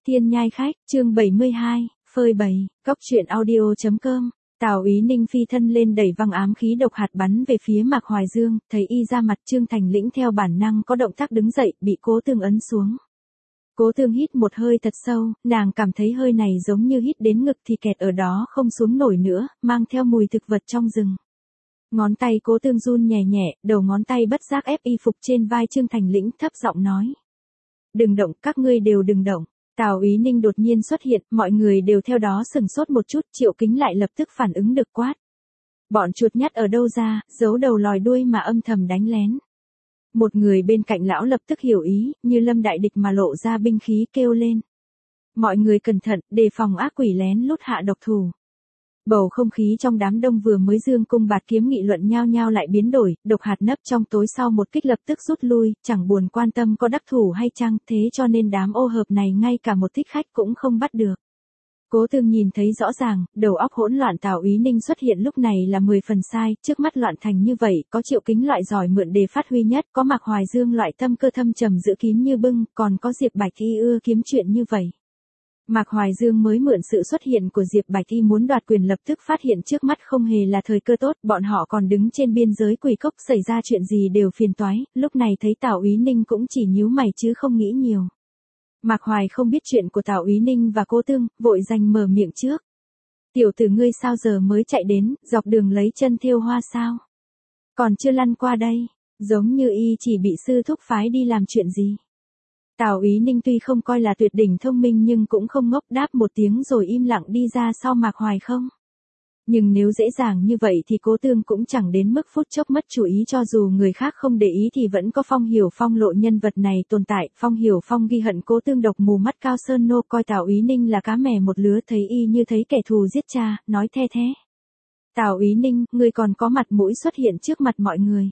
Thiên nhai khách, chương 72, phơi bày, cóc truyện audio.com. Tào Úy Ninh phi thân lên đẩy văng ám khí độc hạt bắn về phía Mạc Hoài Dương, thấy y ra mặt Trương Thành Lĩnh theo bản năng có động tác đứng dậy, bị Cố Tương ấn xuống. Cố Tương hít một hơi thật sâu, nàng cảm thấy hơi này giống như hít đến ngực thì kẹt ở đó không xuống nổi nữa, mang theo mùi thực vật trong rừng. Ngón tay Cố Tương run nhẹ nhẹ, đầu ngón tay bất giác ép y phục trên vai Trương Thành Lĩnh, thấp giọng nói: "Đừng động, các ngươi đều đừng động." Tào Úy Ninh đột nhiên xuất hiện, mọi người đều theo đó sửng sốt một chút, Triệu Kính lại lập tức phản ứng được quát: "Bọn chuột nhắt ở đâu ra, giấu đầu lòi đuôi mà âm thầm đánh lén." Một người bên cạnh lão lập tức hiểu ý, như lâm đại địch mà lộ ra binh khí, kêu lên: "Mọi người cẩn thận, đề phòng ác quỷ lén lút hạ độc thủ." Bầu không khí trong đám đông vừa mới dương cung bạt kiếm nghị luận nhao nhao lại biến đổi, độc hạt nấp trong tối sau một kích lập tức rút lui, chẳng buồn quan tâm có đắc thủ hay chăng, thế cho nên đám ô hợp này ngay cả một thích khách cũng không bắt được. Cố Tương nhìn thấy rõ ràng, đầu óc hỗn loạn Tào Úy Ninh xuất hiện lúc này là 10 phần sai, trước mắt loạn thành như vậy, có Triệu Kính loại giỏi mượn đề phát huy nhất, có Mạc Hoài Dương loại tâm cơ thâm trầm giữ kín như bưng, còn có Diệp Bạch Y ưa kiếm chuyện như vậy. Mạc Hoài Dương mới mượn sự xuất hiện của Diệp Bạch Y muốn đoạt quyền lập tức phát hiện trước mắt không hề là thời cơ tốt, bọn họ còn đứng trên biên giới quỷ cốc, xảy ra chuyện gì đều phiền toái, lúc này thấy Tào Úy Ninh cũng chỉ nhíu mày chứ không nghĩ nhiều. Mạc Hoài không biết chuyện của Tào Úy Ninh và Cố Tương, vội giành mở miệng trước: "Tiểu tử ngươi sao giờ mới chạy đến, dọc đường lấy chân thêu hoa sao? Còn chưa lăn qua đây, giống như y chỉ bị sư thúc phái đi làm chuyện gì?" Tào Úy Ninh tuy không coi là tuyệt đỉnh thông minh nhưng cũng không ngốc, đáp một tiếng rồi im lặng đi ra sau Mạc Hoài không. Nhưng nếu dễ dàng như vậy thì Cố Tương cũng chẳng đến mức phút chốc mất chủ ý, cho dù người khác không để ý thì vẫn có Phong Hiểu Phong lộ nhân vật này tồn tại. Phong Hiểu Phong ghi hận Cố Tương độc mù mắt Cao Sơn Nô, coi Tào Úy Ninh là cá mè một lứa, thấy y như thấy kẻ thù giết cha, nói the thế: "Tào Úy Ninh, ngươi còn có mặt mũi xuất hiện trước mặt mọi người.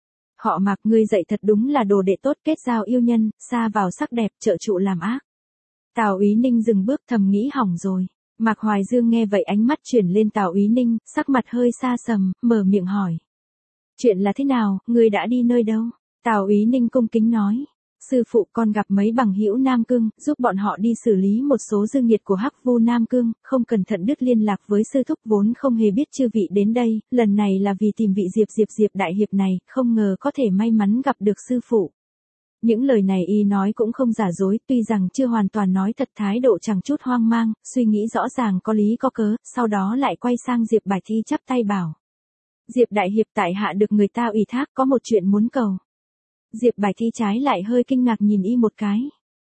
Họ Mạc ngươi dạy thật đúng là đồ đệ tốt, kết giao yêu nhân, xa vào sắc đẹp, trợ trụ làm ác." Tào Úy Ninh dừng bước thầm nghĩ hỏng rồi. Mạc Hoài Dương nghe vậy ánh mắt chuyển lên Tào Úy Ninh, sắc mặt hơi xa sầm, mở miệng hỏi: "Chuyện là thế nào, ngươi đã đi nơi đâu?" Tào Úy Ninh cung kính nói: "Sư phụ, con gặp mấy bằng hữu Nam Cương, giúp bọn họ đi xử lý một số dư nghiệt của Hắc Vu Nam Cương, không cẩn thận đứt liên lạc với sư thúc, vốn không hề biết chư vị đến đây, lần này là vì tìm vị Diệp đại hiệp này, không ngờ có thể may mắn gặp được sư phụ." Những lời này y nói cũng không giả dối, tuy rằng chưa hoàn toàn nói thật, thái độ chẳng chút hoang mang, suy nghĩ rõ ràng có lý có cớ, sau đó lại quay sang Diệp Bạch Y chắp tay bảo: "Diệp đại hiệp, tại hạ được người ta ủy thác, có một chuyện muốn cầu." Diệp Bạch Y trái lại hơi kinh ngạc nhìn y một cái.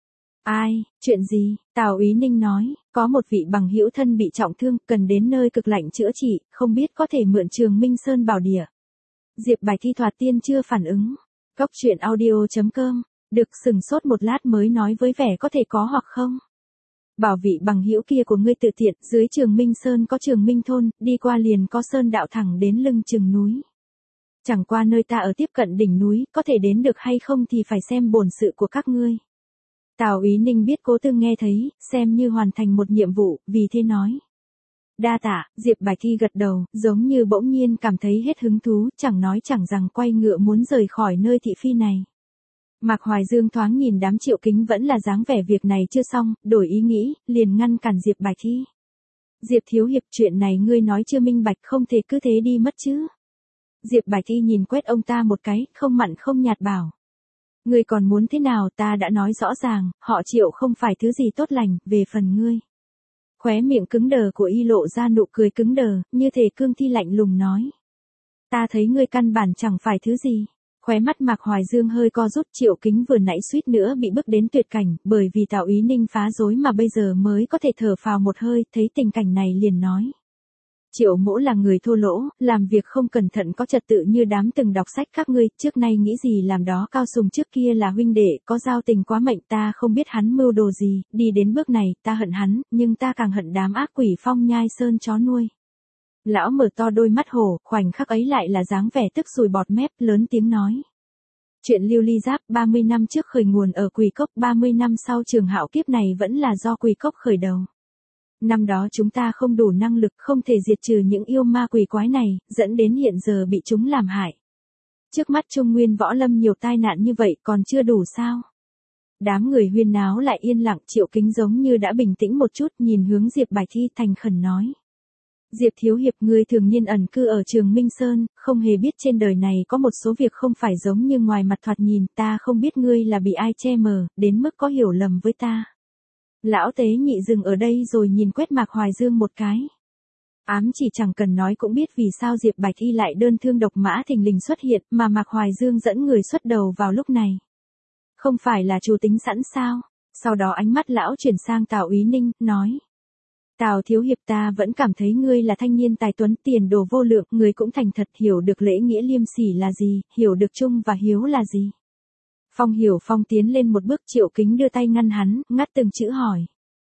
"Ai, chuyện gì?" Tào Úy Ninh nói: "Có một vị bằng hữu thân bị trọng thương, cần đến nơi cực lạnh chữa trị, không biết có thể mượn Trường Minh Sơn bảo địa." Diệp Bạch Y thoạt tiên chưa phản ứng. Cóc truyện audio.com. Được sừng sốt một lát mới nói với vẻ có thể có hoặc không: "Bảo vị bằng hữu kia của ngươi tự tiện, dưới Trường Minh Sơn có Trường Minh thôn, đi qua liền có sơn đạo thẳng đến lưng chừng núi. Chẳng qua nơi ta ở tiếp cận đỉnh núi, có thể đến được hay không thì phải xem bổn sự của các ngươi." Tào Úy Ninh biết Cố Tương nghe thấy, xem như hoàn thành một nhiệm vụ, vì thế nói: "Đa tạ." Diệp Bạch Y gật đầu, giống như bỗng nhiên cảm thấy hết hứng thú, chẳng nói chẳng rằng quay ngựa muốn rời khỏi nơi thị phi này. Mạc Hoài Dương thoáng nhìn đám Triệu Kính vẫn là dáng vẻ việc này chưa xong, đổi ý nghĩ, liền ngăn cản Diệp Bạch Y: "Diệp thiếu hiệp, chuyện này ngươi nói chưa minh bạch, không thể cứ thế đi mất chứ." Diệp Bạch Y nhìn quét ông ta một cái, không mặn không nhạt bảo: "Ngươi còn muốn thế nào, ta đã nói rõ ràng, họ Triệu không phải thứ gì tốt lành, về phần ngươi." Khóe miệng cứng đờ của y lộ ra nụ cười cứng đờ, như thể cương thi lạnh lùng nói: "Ta thấy ngươi căn bản chẳng phải thứ gì." Khóe mắt Mạc Hoài Dương hơi co rút, Triệu Kính vừa nãy suýt nữa bị bước đến tuyệt cảnh, bởi vì Tào Úy Ninh phá rối mà bây giờ mới có thể thở phào một hơi, thấy tình cảnh này liền nói: "Triệu mỗ là người thô lỗ, làm việc không cẩn thận có trật tự như đám từng đọc sách các ngươi, trước nay nghĩ gì làm đó, Cao Sùng trước kia là huynh đệ, có giao tình quá mệnh, ta không biết hắn mưu đồ gì, đi đến bước này, ta hận hắn, nhưng ta càng hận đám ác quỷ Phong Nhai Sơn chó nuôi." Lão mở to đôi mắt hổ, khoảnh khắc ấy lại là dáng vẻ tức sùi bọt mép, lớn tiếng nói: "Chuyện Lưu Ly Giáp 30 năm trước khởi nguồn ở Quỷ Cốc, 30 năm sau trường hạo kiếp này vẫn là do Quỷ Cốc khởi đầu. Năm đó chúng ta không đủ năng lực, không thể diệt trừ những yêu ma quỷ quái này, dẫn đến hiện giờ bị chúng làm hại. Trước mắt Trung Nguyên võ lâm nhiều tai nạn như vậy, còn chưa đủ sao?" Đám người huyên náo lại yên lặng, Triệu Kính giống như đã bình tĩnh một chút, nhìn hướng Diệp Bạch Thi thành khẩn nói. Diệp thiếu hiệp, ngươi thường niên ẩn cư ở Trường Minh Sơn, không hề biết trên đời này có một số việc không phải giống như ngoài mặt thoạt nhìn, ta không biết ngươi là bị ai che mờ, đến mức có hiểu lầm với ta. Lão tế nhị dừng ở đây rồi nhìn quét Mạc Hoài Dương một cái. Ám chỉ chẳng cần nói cũng biết vì sao Diệp Bạch Y lại đơn thương độc mã thình lình xuất hiện mà Mạc Hoài Dương dẫn người xuất đầu vào lúc này. Không phải là chủ tính sẵn sao? Sau đó ánh mắt lão chuyển sang Tào Úy Ninh, nói. Tào thiếu hiệp, ta vẫn cảm thấy ngươi là thanh niên tài tuấn, tiền đồ vô lượng, ngươi cũng thành thật, hiểu được lễ nghĩa liêm sỉ là gì, hiểu được trung và hiếu là gì. Phong Hiểu Phong tiến lên một bước, Triệu Kính đưa tay ngăn hắn, ngắt từng chữ hỏi.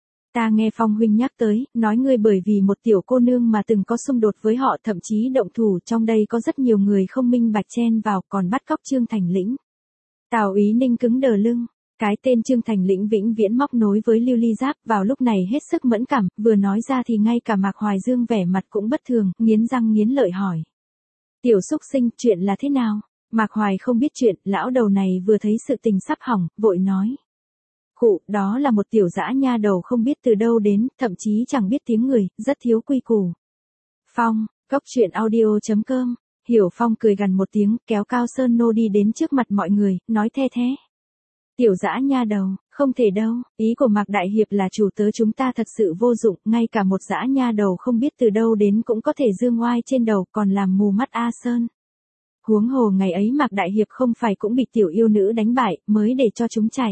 Ta nghe Phong huynh nhắc tới, nói ngươi bởi vì một tiểu cô nương mà từng có xung đột với họ, thậm chí động thủ, trong đây có rất nhiều người không minh bạch chen vào, còn bắt cóc Trương Thành Lĩnh. Tào Úy Ninh cứng đờ lưng. Cái tên Trương Thành Lĩnh vĩnh viễn móc nối với Lưu Ly Giáp, vào lúc này hết sức mẫn cảm, vừa nói ra thì ngay cả Mạc Hoài Dương vẻ mặt cũng bất thường, nghiến răng nghiến lợi hỏi. Tiểu xúc sinh, chuyện là thế nào? Mạc Hoài không biết chuyện, lão đầu này vừa thấy sự tình sắp hỏng, vội nói. Khụ, đó là một tiểu dã nha đầu không biết từ đâu đến, thậm chí chẳng biết tiếng người, rất thiếu quy củ. Phong, cốc truyện audio.com. Hiểu Phong cười gằn một tiếng, kéo Cao Sơn Nô đi đến trước mặt mọi người, nói the thế. Tiểu dã nha đầu, không thể đâu, ý của Mạc Đại Hiệp là chủ tớ chúng ta thật sự vô dụng, ngay cả một dã nha đầu không biết từ đâu đến cũng có thể dương oai trên đầu, còn làm mù mắt A Sơn. Huống hồ ngày ấy Mạc Đại Hiệp không phải cũng bị tiểu yêu nữ đánh bại, mới để cho chúng chảy.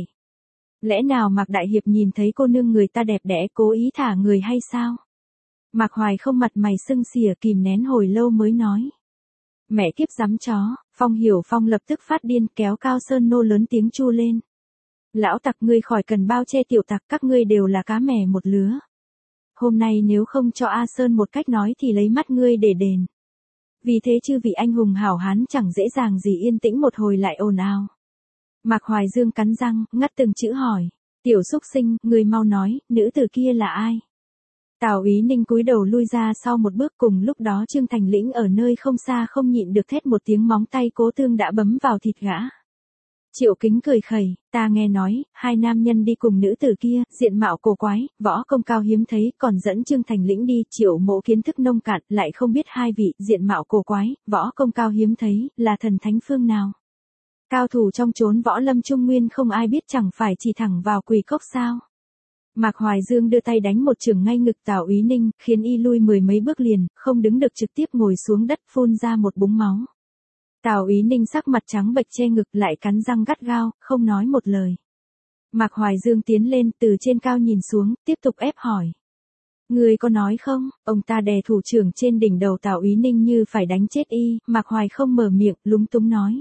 Lẽ nào Mạc Đại Hiệp nhìn thấy cô nương người ta đẹp đẽ cố ý thả người hay sao? Mạc Hoài không mặt mày sưng xỉa kìm nén hồi lâu mới nói. Mẹ kiếp dám chó, Phong Hiểu Phong lập tức phát điên kéo Cao Sơn Nô lớn tiếng chu lên. Lão tặc, ngươi khỏi cần bao che tiểu tặc, các ngươi đều là cá mè một lứa. Hôm nay nếu không cho A Sơn một cách nói thì lấy mắt ngươi để đền. Vì thế chư vị anh hùng hảo hán chẳng dễ dàng gì yên tĩnh một hồi lại ồn ào. Mạc Hoài Dương cắn răng, ngắt từng chữ hỏi. Tiểu xúc sinh, ngươi mau nói, nữ tử kia là ai? Tào Úy Ninh cúi đầu lui ra sau một bước, cùng lúc đó Trương Thành Lĩnh ở nơi không xa không nhịn được thét một tiếng, móng tay cố thương đã bấm vào thịt gã. Triệu Kính cười khẩy, ta nghe nói, hai nam nhân đi cùng nữ tử kia, diện mạo cổ quái, võ công cao hiếm thấy, còn dẫn Trương Thành Lĩnh đi, Triệu Mộ kiến thức nông cạn, lại không biết hai vị, diện mạo cổ quái, võ công cao hiếm thấy, là thần thánh phương nào. Cao thủ trong chốn võ lâm trung nguyên không ai biết, chẳng phải chỉ thẳng vào Quỳ Cốc sao. Mạc Hoài Dương đưa tay đánh một chưởng ngay ngực Tào Úy Ninh, khiến y lui mười mấy bước liền, không đứng được trực tiếp ngồi xuống đất phun ra một búng máu. Tào Úy Ninh sắc mặt trắng bệch che ngực lại cắn răng gắt gao, không nói một lời. Mạc Hoài Dương tiến lên từ trên cao nhìn xuống, tiếp tục ép hỏi. Ngươi có nói không? Ông ta đè thủ trưởng trên đỉnh đầu Tào Úy Ninh như phải đánh chết y, Mạc Hoài không mở miệng, lúng túng nói.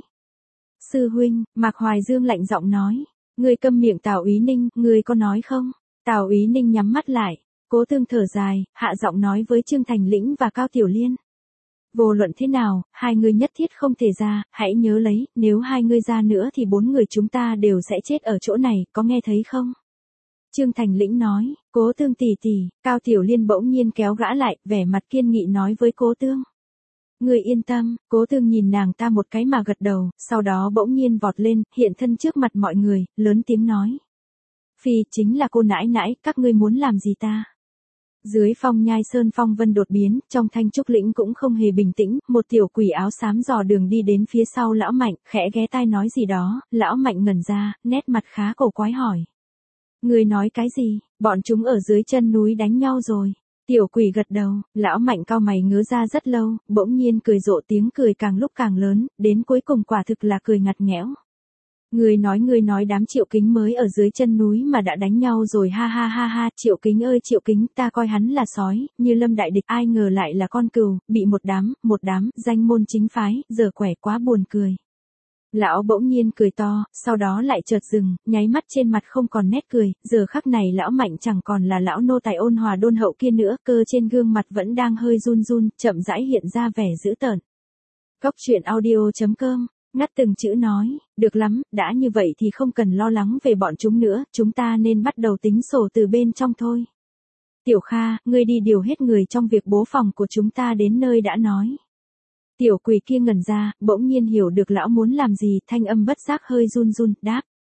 Sư huynh, Mạc Hoài Dương lạnh giọng nói. Ngươi câm miệng Tào Úy Ninh, ngươi có nói không? Tào Úy Ninh nhắm mắt lại, cố thương thở dài, hạ giọng nói với Trương Thành Lĩnh và Cao Tiểu Liên. Vô luận thế nào, hai người nhất thiết không thể ra, hãy nhớ lấy, nếu hai người ra nữa thì bốn người chúng ta đều sẽ chết ở chỗ này, có nghe thấy không? Trương Thành Lĩnh nói, Cố Tương tỷ tỷ, Cao Tiểu Liên bỗng nhiên kéo gã lại, vẻ mặt kiên nghị nói với Cố Tương. Người yên tâm, Cố Tương nhìn nàng ta một cái mà gật đầu, sau đó bỗng nhiên vọt lên, hiện thân trước mặt mọi người, lớn tiếng nói. Phi, chính là cô nãi nãi, các ngươi muốn làm gì ta? Dưới phong nhai sơn phong vân đột biến, trong thanh trúc lĩnh cũng không hề bình tĩnh, một tiểu quỷ áo xám dò đường đi đến phía sau lão Mạnh, khẽ ghé tai nói gì đó, lão Mạnh ngẩn ra, nét mặt khá cổ quái hỏi. Người nói cái gì, bọn chúng ở dưới chân núi đánh nhau rồi. Tiểu quỷ gật đầu, lão Mạnh cau mày ngớ ra rất lâu, bỗng nhiên cười rộ, tiếng cười càng lúc càng lớn, đến cuối cùng quả thực là cười ngặt nghẽo. Người nói đám Triệu Kính mới ở dưới chân núi mà đã đánh nhau rồi, ha ha ha ha, Triệu Kính ơi Triệu Kính, ta coi hắn là sói, như lâm đại địch, ai ngờ lại là con cừu, bị một đám, danh môn chính phái, giờ quẻ quá buồn cười. Lão bỗng nhiên cười to, sau đó lại chợt dừng, nháy mắt trên mặt không còn nét cười, giờ khắc này lão Mạnh chẳng còn là lão nô tài ôn hòa đôn hậu kia nữa, cơ trên gương mặt vẫn đang hơi run run, chậm rãi hiện ra vẻ dữ tợn. Cốc truyện audio.com. Ngắt từng chữ nói, được lắm, đã như vậy thì không cần lo lắng về bọn chúng nữa, chúng ta nên bắt đầu tính sổ từ bên trong thôi. Tiểu Kha, ngươi đi điều hết người trong việc bố phòng của chúng ta đến nơi đã nói. Tiểu quỷ kia ngẩn ra, bỗng nhiên hiểu được lão muốn làm gì, thanh âm bất giác hơi run run, đáp.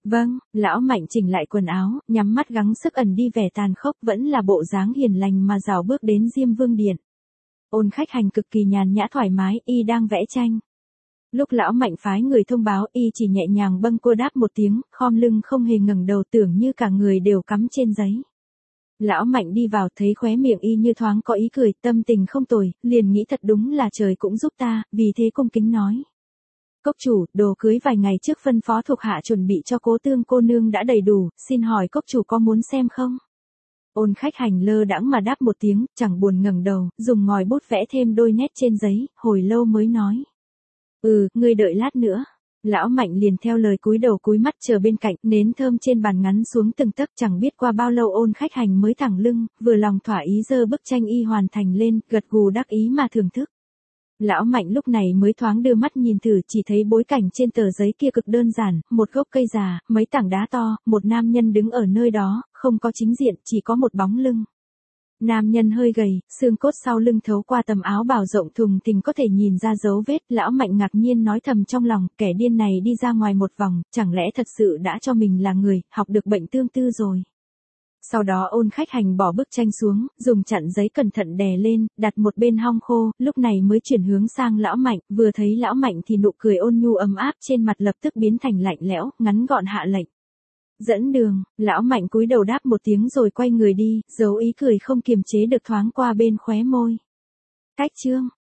Vâng, lão Mạnh chỉnh lại quần áo, nhắm mắt gắng sức ẩn đi vẻ tàn khốc, vẫn là bộ dáng hiền lành mà rảo bước đến Diêm Vương Điện. Ôn Khách Hành cực kỳ nhàn nhã thoải mái, y đang vẽ tranh. Lúc lão Mạnh phái người thông báo, y chỉ nhẹ nhàng bâng cô đáp một tiếng, khom lưng không hề ngẩng đầu, tưởng như cả người đều cắm trên giấy. Lão Mạnh đi vào thấy khóe miệng y như thoáng có ý cười, tâm tình không tồi, liền nghĩ thật đúng là trời cũng giúp ta, vì thế cung kính nói. Cốc chủ, đồ cưới vài ngày trước phân phó thuộc hạ chuẩn bị cho Cố Tương cô nương đã đầy đủ, xin hỏi cốc chủ có muốn xem không? Ôn Khách Hành lơ đãng mà đáp một tiếng, chẳng buồn ngẩng đầu, dùng ngòi bút vẽ thêm đôi nét trên giấy, hồi lâu mới nói. Ngươi đợi lát nữa. Lão Mạnh liền theo lời cúi đầu cúi mắt chờ bên cạnh, nến thơm trên bàn ngắn xuống từng tấc, chẳng biết qua bao lâu Ôn Khách Hành mới thẳng lưng, vừa lòng thỏa ý giơ bức tranh y hoàn thành lên, gật gù đắc ý mà thưởng thức. Lão Mạnh lúc này mới thoáng đưa mắt nhìn thử, chỉ thấy bối cảnh trên tờ giấy kia cực đơn giản, một gốc cây già, mấy tảng đá to, một nam nhân đứng ở nơi đó, không có chính diện, chỉ có một bóng lưng. Nam nhân hơi gầy, xương cốt sau lưng thấu qua tầm áo bào rộng thùng thình có thể nhìn ra dấu vết, lão Mạnh ngạc nhiên nói thầm trong lòng, kẻ điên này đi ra ngoài một vòng, chẳng lẽ thật sự đã cho mình là người, học được bệnh tương tư rồi. Sau đó Ôn Khách Hành bỏ bức tranh xuống, dùng chặn giấy cẩn thận đè lên, đặt một bên hong khô, lúc này mới chuyển hướng sang lão Mạnh, vừa thấy lão Mạnh thì nụ cười ôn nhu ấm áp trên mặt lập tức biến thành lạnh lẽo, ngắn gọn hạ lệnh. Dẫn đường, lão Mạnh cúi đầu đáp một tiếng rồi quay người đi, dấu ý cười không kiềm chế được thoáng qua bên khóe môi. Cách chương